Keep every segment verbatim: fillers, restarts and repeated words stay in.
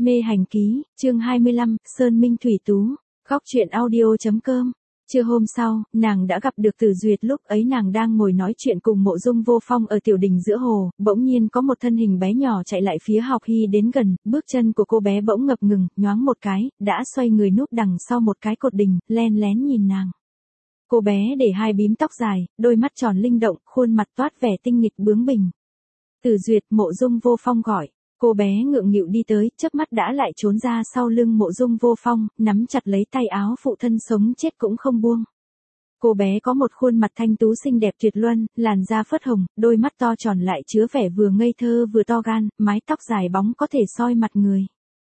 Mê hành ký, chương hai mươi lăm, Sơn Minh Thủy Tú, góc truyện audio.com. Trưa hôm sau, nàng đã gặp được Tử Duyệt, lúc ấy nàng đang ngồi nói chuyện cùng Mộ Dung Vô Phong ở tiểu đình giữa hồ, bỗng nhiên có một thân hình bé nhỏ chạy lại phía Học Hy đến gần, bước chân của cô bé bỗng ngập ngừng, nhoáng một cái, đã xoay người núp đằng sau một cái cột đình, len lén nhìn nàng. Cô bé để hai bím tóc dài, đôi mắt tròn linh động, khuôn mặt toát vẻ tinh nghịch bướng bỉnh. Tử Duyệt, Mộ Dung Vô Phong gọi. Cô bé ngượng nghịu đi tới, chớp mắt đã lại trốn ra sau lưng Mộ Dung Vô Phong, nắm chặt lấy tay áo phụ thân sống chết cũng không buông. Cô bé có một khuôn mặt thanh tú xinh đẹp tuyệt luân, làn da phớt hồng, đôi mắt to tròn lại chứa vẻ vừa ngây thơ vừa to gan, mái tóc dài bóng có thể soi mặt người.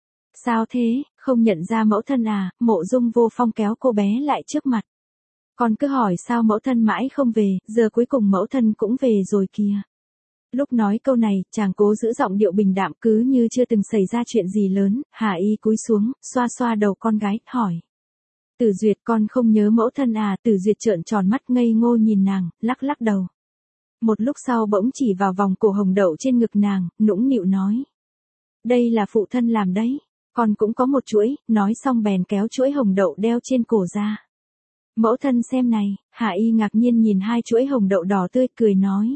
Sao thế, không nhận ra mẫu thân à? Mộ Dung Vô Phong kéo cô bé lại trước mặt. Con cứ hỏi sao mẫu thân mãi không về, giờ cuối cùng mẫu thân cũng về rồi kìa. Lúc nói câu này, chàng cố giữ giọng điệu bình đạm cứ như chưa từng xảy ra chuyện gì lớn. Hà Y cúi xuống, xoa xoa đầu con gái, hỏi. Tử Duyệt, con không nhớ mẫu thân à? Tử Duyệt trợn tròn mắt ngây ngô nhìn nàng, lắc lắc đầu. Một lúc sau bỗng chỉ vào vòng cổ hồng đậu trên ngực nàng, nũng nịu nói. Đây là phụ thân làm đấy, con cũng có một chuỗi, nói xong bèn kéo chuỗi hồng đậu đeo trên cổ ra. Mẫu thân xem này. Hà Y ngạc nhiên nhìn hai chuỗi hồng đậu đỏ tươi, cười nói.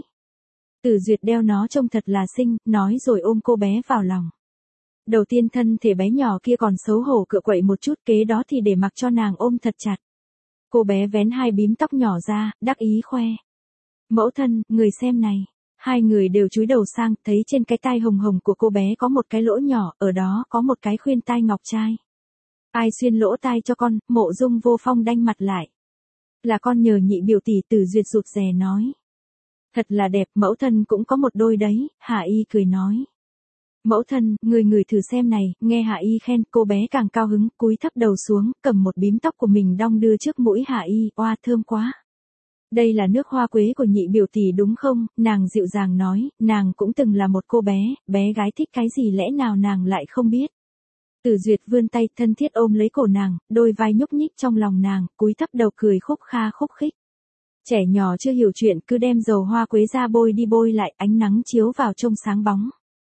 Tử Duyệt đeo nó trông thật là xinh, nói rồi ôm cô bé vào lòng. Đầu tiên thân thể bé nhỏ kia còn xấu hổ cựa quậy một chút, kế đó thì để mặc cho nàng ôm thật chặt. Cô bé vén hai bím tóc nhỏ ra, đắc ý khoe. Mẫu thân, người xem này. Hai người đều chúi đầu sang, thấy trên cái tai hồng hồng của cô bé có một cái lỗ nhỏ, ở đó có một cái khuyên tai ngọc trai. Ai xuyên lỗ tai cho con? Mộ Dung Vô Phong đanh mặt lại. Là con nhờ nhị biểu tỷ. Tử Duyệt rụt rè nói. Thật là đẹp, mẫu thân cũng có một đôi đấy. Hà Y cười nói. Mẫu thân, người người thử xem này. Nghe Hà Y khen, cô bé càng cao hứng, cúi thấp đầu xuống, cầm một bím tóc của mình đong đưa trước mũi Hà Y. Oa, thơm quá. Đây là nước hoa quế của nhị biểu tỷ đúng không? Nàng dịu dàng nói, nàng cũng từng là một cô bé, bé gái thích cái gì lẽ nào nàng lại không biết. Tử Duyệt vươn tay thân thiết ôm lấy cổ nàng, đôi vai nhúc nhích trong lòng nàng, cúi thấp đầu cười khúc kha khúc khích. Trẻ nhỏ chưa hiểu chuyện cứ đem dầu hoa quế ra bôi đi bôi lại, ánh nắng chiếu vào trông sáng bóng.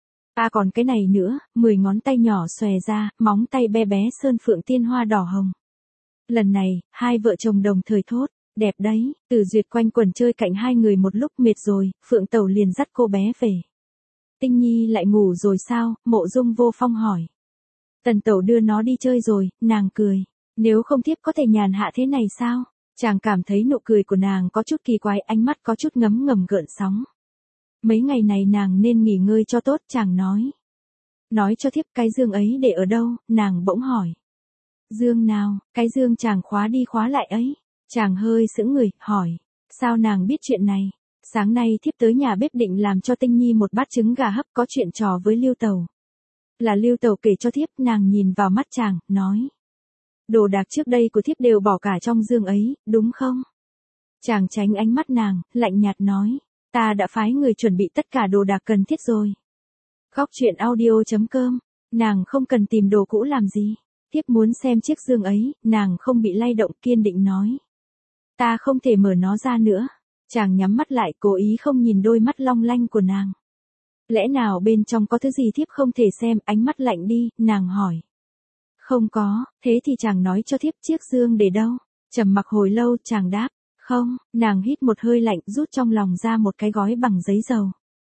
À còn cái này nữa, mười ngón tay nhỏ xòe ra, móng tay bé bé sơn phượng tiên hoa đỏ hồng. Lần này, hai vợ chồng đồng thời thốt, đẹp đấy. Tử Duyệt quanh quẩn chơi cạnh hai người một lúc mệt rồi, Phượng Tẩu liền dắt cô bé về. Tinh Nhi lại ngủ rồi sao? Mộ Dung Vô Phong hỏi. Tần Tẩu đưa nó đi chơi rồi, nàng cười. Nếu không thiếp có thể nhàn hạ thế này sao? Chàng cảm thấy nụ cười của nàng có chút kỳ quái, ánh mắt có chút ngấm ngầm gợn sóng. Mấy ngày này nàng nên nghỉ ngơi cho tốt, chàng nói. Nói cho thiếp cái dương ấy để ở đâu? Nàng bỗng hỏi. Dương nào? Cái dương chàng khóa đi khóa lại ấy. Chàng hơi sững người, hỏi. Sao nàng biết chuyện này? Sáng nay thiếp tới nhà bếp định làm cho Tinh Nhi một bát trứng gà hấp, có chuyện trò với Lưu Tẩu. Là Lưu Tẩu kể cho thiếp. Nàng nhìn vào mắt chàng, nói. Đồ đạc trước đây của thiếp đều bỏ cả trong dương ấy, đúng không? Chàng tránh ánh mắt nàng, lạnh nhạt nói. Ta đã phái người chuẩn bị tất cả đồ đạc cần thiết rồi. Góc truyện audio.com. Nàng không cần tìm đồ cũ làm gì. Thiếp muốn xem chiếc dương ấy. Nàng không bị lay động, kiên định nói. Ta không thể mở nó ra nữa. Chàng nhắm mắt lại, cố ý không nhìn đôi mắt long lanh của nàng. Lẽ nào bên trong có thứ gì thiếp không thể xem? Ánh mắt lạnh đi, nàng hỏi. Không có. Thế thì chàng nói cho thiếp chiếc dương để đâu? Trầm mặc hồi lâu, chàng đáp. Không. Nàng hít một hơi lạnh, rút trong lòng ra một cái gói bằng giấy dầu.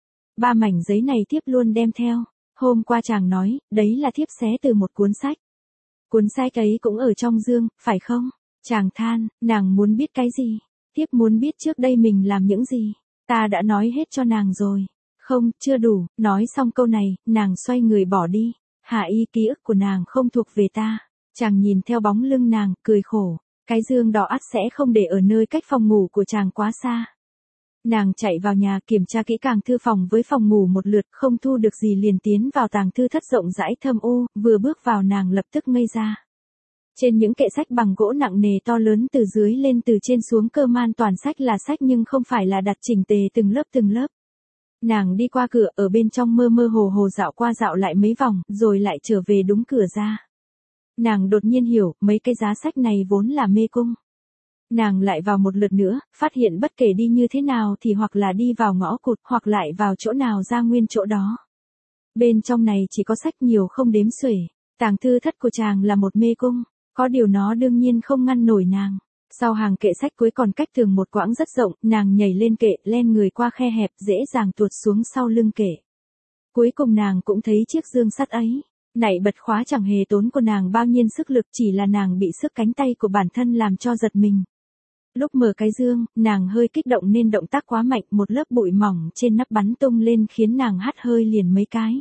Ba mảnh giấy này thiếp luôn đem theo. Hôm qua chàng nói, đấy là thiếp xé từ một cuốn sách. Cuốn sách ấy cũng ở trong dương, phải không? Chàng than, nàng muốn biết cái gì? Thiếp muốn biết trước đây mình làm những gì. Ta đã nói hết cho nàng rồi. Không, chưa đủ. Nói xong câu này, nàng xoay người bỏ đi. Hà Y, ký ức của nàng không thuộc về ta. Chàng nhìn theo bóng lưng nàng, cười khổ. Cái dương đỏ ắt sẽ không để ở nơi cách phòng ngủ của chàng quá xa. Nàng chạy vào nhà kiểm tra kỹ càng thư phòng với phòng ngủ một lượt, không thu được gì liền tiến vào tàng thư thất rộng rãi thâm u, vừa bước vào nàng lập tức ngây ra. Trên những kệ sách bằng gỗ nặng nề to lớn, từ dưới lên từ trên xuống cơ man toàn sách là sách nhưng không phải là đặt chỉnh tề từng lớp từng lớp. Nàng đi qua cửa, ở bên trong mơ mơ hồ hồ dạo qua dạo lại mấy vòng, rồi lại trở về đúng cửa ra. Nàng đột nhiên hiểu, mấy cái giá sách này vốn là mê cung. Nàng lại vào một lượt nữa, phát hiện bất kể đi như thế nào thì hoặc là đi vào ngõ cụt, hoặc lại vào chỗ nào ra nguyên chỗ đó. Bên trong này chỉ có sách nhiều không đếm xuể. Tàng thư thất của chàng là một mê cung, có điều nó đương nhiên không ngăn nổi nàng. Sau hàng kệ sách cuối còn cách tường một quãng rất rộng, nàng nhảy lên kệ, len người qua khe hẹp, dễ dàng tuột xuống sau lưng kệ. Cuối cùng nàng cũng thấy chiếc dương sắt ấy. Nảy bật khóa chẳng hề tốn của nàng bao nhiêu sức lực, chỉ là nàng bị sức cánh tay của bản thân làm cho giật mình. Lúc mở cái dương, nàng hơi kích động nên động tác quá mạnh, một lớp bụi mỏng trên nắp bắn tung lên khiến nàng hắt hơi liền mấy cái.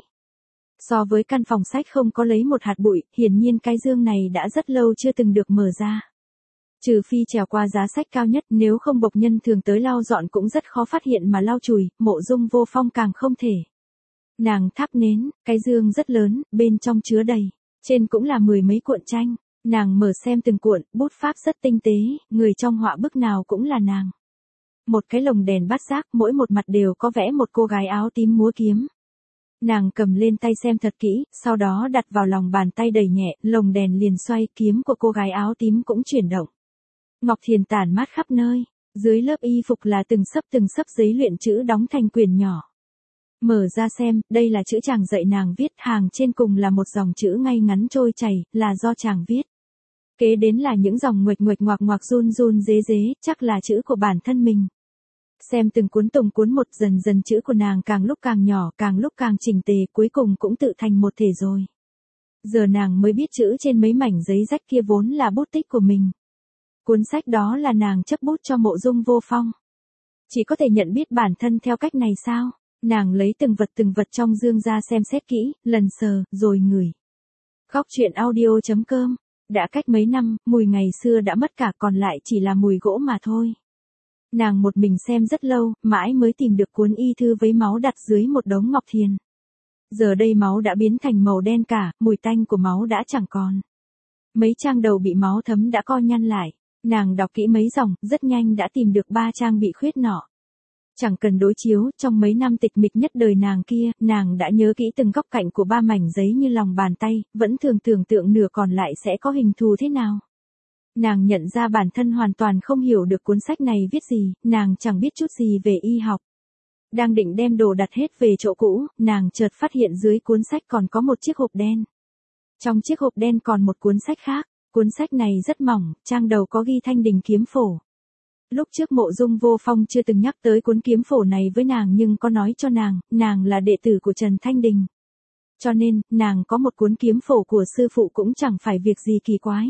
So với căn phòng sách không có lấy một hạt bụi, hiển nhiên cái dương này đã rất lâu chưa từng được mở ra. Trừ phi trèo qua giá sách cao nhất, nếu không bộc nhân thường tới lau dọn cũng rất khó phát hiện mà lau chùi, Mộ Dung Vô Phong càng không thể. Nàng thắp nến, cái dương rất lớn, bên trong chứa đầy, trên cũng là mười mấy cuộn tranh. Nàng mở xem từng cuộn, bút pháp rất tinh tế, người trong họa bức nào cũng là nàng. Một cái lồng đèn bát giác, mỗi một mặt đều có vẽ một cô gái áo tím múa kiếm. Nàng cầm lên tay xem thật kỹ, sau đó đặt vào lòng bàn tay đẩy nhẹ, lồng đèn liền xoay, kiếm của cô gái áo tím cũng chuyển động. Ngọc thiền tản mát khắp nơi, dưới lớp y phục là từng xấp từng xấp giấy luyện chữ đóng thành quyển nhỏ. Mở ra xem, đây là chữ chàng dạy nàng viết, hàng trên cùng là một dòng chữ ngay ngắn trôi chảy, là do chàng viết. Kế đến là những dòng nguệch nguệch ngoạc ngoạc run run rế rế, chắc là chữ của bản thân mình. Xem từng cuốn từng cuốn một, dần dần chữ của nàng càng lúc càng nhỏ, càng lúc càng chỉnh tề, cuối cùng cũng tự thành một thể rồi. Giờ nàng mới biết chữ trên mấy mảnh giấy rách kia vốn là bút tích của mình. Cuốn sách đó là nàng chấp bút cho Mộ Dung Vô Phong. Chỉ có thể nhận biết bản thân theo cách này sao? Nàng lấy từng vật từng vật trong dương ra xem xét kỹ, lần sờ, rồi ngửi. Góc truyện audio chấm com. Đã cách mấy năm, mùi ngày xưa đã mất cả, còn lại chỉ là mùi gỗ mà thôi. Nàng một mình xem rất lâu, mãi mới tìm được cuốn y thư với máu đặt dưới một đống ngọc thiền. Giờ đây máu đã biến thành màu đen cả, mùi tanh của máu đã chẳng còn. Mấy trang đầu bị máu thấm đã co nhăn lại. Nàng đọc kỹ mấy dòng, rất nhanh đã tìm được ba trang bị khuyết nọ. Chẳng cần đối chiếu, trong mấy năm tịch mịch nhất đời nàng kia, nàng đã nhớ kỹ từng góc cạnh của ba mảnh giấy như lòng bàn tay, vẫn thường tưởng tượng nửa còn lại sẽ có hình thù thế nào. Nàng nhận ra bản thân hoàn toàn không hiểu được cuốn sách này viết gì, nàng chẳng biết chút gì về y học. Đang định đem đồ đặt hết về chỗ cũ, nàng chợt phát hiện dưới cuốn sách còn có một chiếc hộp đen. Trong chiếc hộp đen còn một cuốn sách khác, cuốn sách này rất mỏng, trang đầu có ghi Thanh Đình kiếm phổ. Lúc trước Mộ Dung Vô Phong chưa từng nhắc tới cuốn kiếm phổ này với nàng nhưng có nói cho nàng, nàng là đệ tử của Trần Thanh Đình. Cho nên, nàng có một cuốn kiếm phổ của sư phụ cũng chẳng phải việc gì kỳ quái.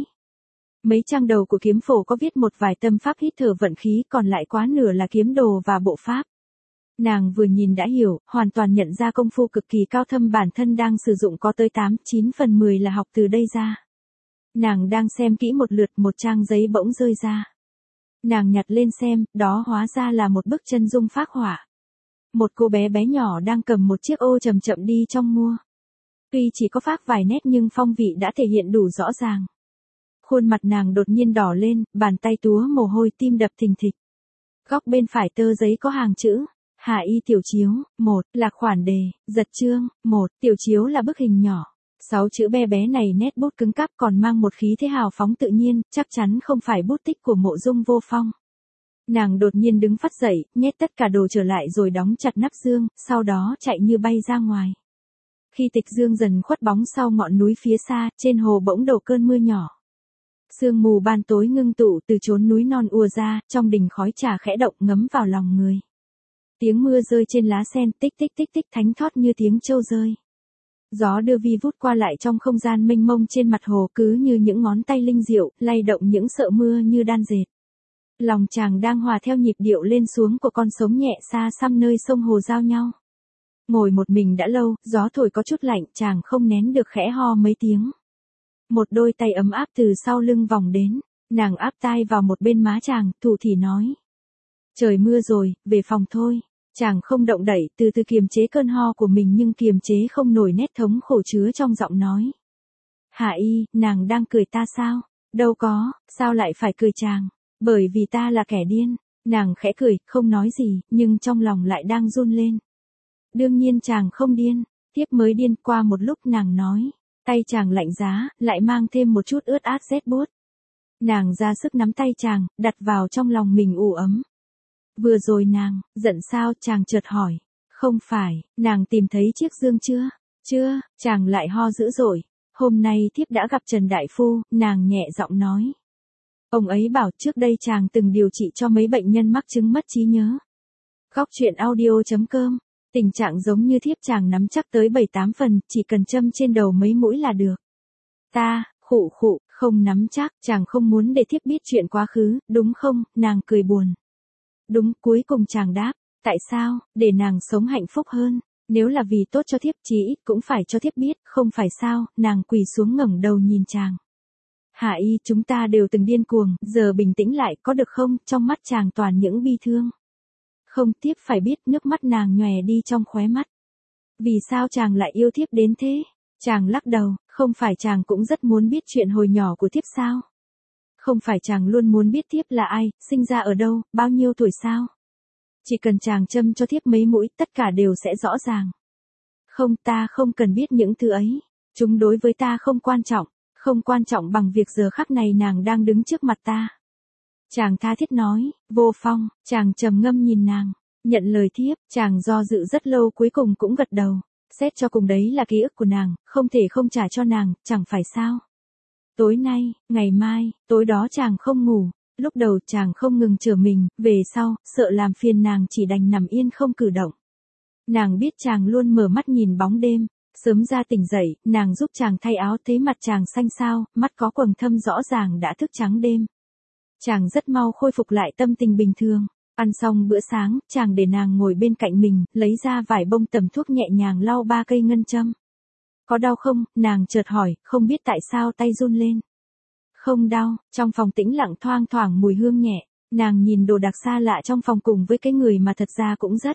Mấy trang đầu của kiếm phổ có viết một vài tâm pháp hít thở vận khí, còn lại quá nửa là kiếm đồ và bộ pháp. Nàng vừa nhìn đã hiểu, hoàn toàn nhận ra công phu cực kỳ cao thâm bản thân đang sử dụng có tới tám, chín phần mười là học từ đây ra. Nàng đang xem kỹ một lượt, một trang giấy bỗng rơi ra. Nàng nhặt lên xem, đó hóa ra là một bức chân dung phác họa. Một cô bé bé nhỏ đang cầm một chiếc ô chậm chậm đi trong mưa. Tuy chỉ có phác vài nét nhưng phong vị đã thể hiện đủ rõ ràng. Khuôn mặt nàng đột nhiên đỏ lên, bàn tay túa mồ hôi, tim đập thình thịch. Góc bên phải tờ giấy có hàng chữ, Hà Y tiểu chiếu, một, là khoản đề, giật chương, một, tiểu chiếu là bức hình nhỏ. Sáu chữ bé bé này nét bút cứng cáp còn mang một khí thế hào phóng tự nhiên, chắc chắn không phải bút tích của Mộ Dung Vô Phong. Nàng đột nhiên đứng phắt dậy, nhét tất cả đồ trở lại rồi đóng chặt nắp dương, sau đó chạy như bay ra ngoài. Khi tịch dương dần khuất bóng sau ngọn núi phía xa, trên hồ bỗng đổ cơn mưa nhỏ. Sương mù ban tối ngưng tụ từ chốn núi non ùa ra, trong đình khói trà khẽ động ngấm vào lòng người. Tiếng mưa rơi trên lá sen tích tích tích tích thánh thót như tiếng trâu rơi. Gió đưa vi vút qua lại trong không gian mênh mông trên mặt hồ cứ như những ngón tay linh diệu, lay động những sợ mưa như đan dệt. Lòng chàng đang hòa theo nhịp điệu lên xuống của con sóng nhẹ xa xăm nơi sông hồ giao nhau. Ngồi một mình đã lâu, gió thổi có chút lạnh, chàng không nén được khẽ ho mấy tiếng. Một đôi tay ấm áp từ sau lưng vòng đến, nàng áp tai vào một bên má chàng, thủ thỉ nói. Trời mưa rồi, về phòng thôi. Chàng không động đậy, từ từ kiềm chế cơn ho của mình nhưng kiềm chế không nổi nét thống khổ chứa trong giọng nói. Hạ Y, nàng đang cười ta sao? Đâu có, sao lại phải cười chàng? Bởi vì ta là kẻ điên. Nàng khẽ cười, không nói gì, nhưng trong lòng lại đang run lên. Đương nhiên chàng không điên, tiếp mới điên. Qua một lúc nàng nói, tay chàng lạnh giá, lại mang thêm một chút ướt át rét buốt. Nàng ra sức nắm tay chàng, đặt vào trong lòng mình ủ ấm. Vừa rồi nàng, giận sao? Chàng chợt hỏi. Không phải, nàng tìm thấy chiếc dương chưa? Chưa, chàng lại ho dữ dội. Hôm nay thiếp đã gặp Trần Đại Phu, nàng nhẹ giọng nói. Ông ấy bảo trước đây chàng từng điều trị cho mấy bệnh nhân mắc chứng mất trí nhớ. Góc truyện audio chấm com. Tình trạng giống như thiếp chàng nắm chắc tới bảy tám phần, chỉ cần châm trên đầu mấy mũi là được. Ta, khụ khụ, không nắm chắc, chàng không muốn để thiếp biết chuyện quá khứ, đúng không? Nàng cười buồn. Đúng, cuối cùng chàng đáp. Tại sao? Để nàng sống hạnh phúc hơn. Nếu là vì tốt cho thiếp chí ít cũng phải cho thiếp biết, không phải sao? Nàng quỳ xuống ngẩng đầu nhìn chàng. Hạ y, chúng ta đều từng điên cuồng, giờ bình tĩnh lại, có được không? Trong mắt chàng toàn những bi thương. Không, thiếp phải biết, nước mắt nàng nhòe đi trong khóe mắt. Vì sao chàng lại yêu thiếp đến thế? Chàng lắc đầu, không phải chàng cũng rất muốn biết chuyện hồi nhỏ của thiếp sao? Không phải chàng luôn muốn biết thiếp là ai, sinh ra ở đâu, bao nhiêu tuổi sao? Chỉ cần chàng châm cho thiếp mấy mũi, tất cả đều sẽ rõ ràng. Không, ta không cần biết những thứ ấy. Chúng đối với ta không quan trọng, không quan trọng bằng việc giờ khắc này nàng đang đứng trước mặt ta. Chàng tha thiết nói. Vô Phong, chàng trầm ngâm nhìn nàng. Nhận lời thiếp, chàng do dự rất lâu cuối cùng cũng gật đầu. Xét cho cùng đấy là ký ức của nàng, không thể không trả cho nàng, chẳng phải sao. Tối nay, ngày mai, tối đó chàng không ngủ. Lúc đầu chàng không ngừng chở mình, về sau, sợ làm phiền nàng chỉ đành nằm yên không cử động. Nàng biết chàng luôn mở mắt nhìn bóng đêm. Sớm ra tỉnh dậy, nàng giúp chàng thay áo, thấy mặt chàng xanh xao, mắt có quầng thâm rõ ràng đã thức trắng đêm. Chàng rất mau khôi phục lại tâm tình bình thường. Ăn xong bữa sáng, chàng để nàng ngồi bên cạnh mình, lấy ra vải bông tầm thuốc nhẹ nhàng lau ba cây ngân châm. Có đau không? Nàng chợt hỏi, không biết tại sao tay run lên. Không đau, trong phòng tĩnh lặng thoang thoảng mùi hương nhẹ. Nàng nhìn đồ đạc xa lạ trong phòng cùng với cái người mà thật ra cũng rất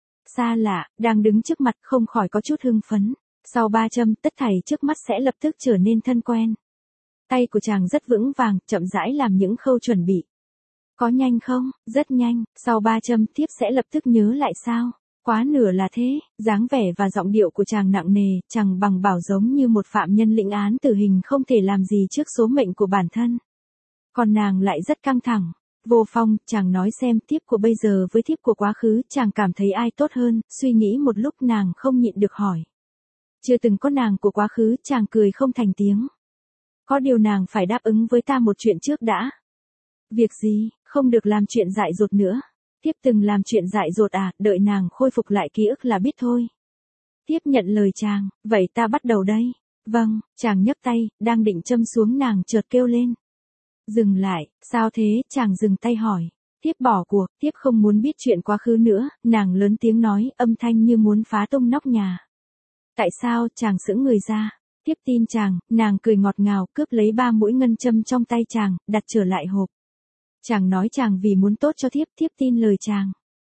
xa lạ, đang đứng trước mặt không khỏi có chút hưng phấn. Sau ba châm, tất thảy trước mắt sẽ lập tức trở nên thân quen. Tay của chàng rất vững vàng, chậm rãi làm những khâu chuẩn bị. Có nhanh không? Rất nhanh, sau ba châm tiếp sẽ lập tức nhớ lại sao? Quá nửa là thế, dáng vẻ và giọng điệu của chàng nặng nề, chàng bằng bảo giống như một phạm nhân lĩnh án tử hình không thể làm gì trước số mệnh của bản thân. Còn nàng lại rất căng thẳng. Vô Phong, chàng nói xem tiếp của bây giờ với tiếp của quá khứ, chàng cảm thấy ai tốt hơn, suy nghĩ một lúc nàng không nhịn được hỏi. Chưa từng có nàng của quá khứ, chàng cười không thành tiếng. Có điều nàng phải đáp ứng với ta một chuyện trước đã. Việc gì? Không được làm chuyện dại dột nữa. Tiếp từng làm chuyện dại dột à, đợi nàng khôi phục lại ký ức là biết thôi. Tiếp nhận lời chàng, vậy ta bắt đầu đây. Vâng, chàng nhấc tay, đang định châm xuống nàng chợt kêu lên. Dừng lại, sao thế? Chàng dừng tay hỏi. Tiếp bỏ cuộc, tiếp không muốn biết chuyện quá khứ nữa, nàng lớn tiếng nói, âm thanh như muốn phá tung nóc nhà. Tại sao? Chàng sững người ra. Tiếp tin chàng, nàng cười ngọt ngào, cướp lấy ba mũi ngân châm trong tay chàng, đặt trở lại hộp. Chàng nói chàng vì muốn tốt cho thiếp, thiếp tin lời chàng.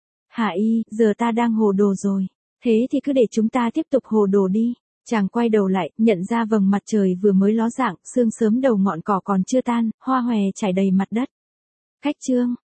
Hạ y, giờ ta đang hồ đồ rồi. Thế thì cứ để chúng ta tiếp tục hồ đồ đi. Chàng quay đầu lại, nhận ra vầng mặt trời vừa mới ló dạng, sương sớm đầu ngọn cỏ còn chưa tan, hoa hòe trải đầy mặt đất. Khách trương,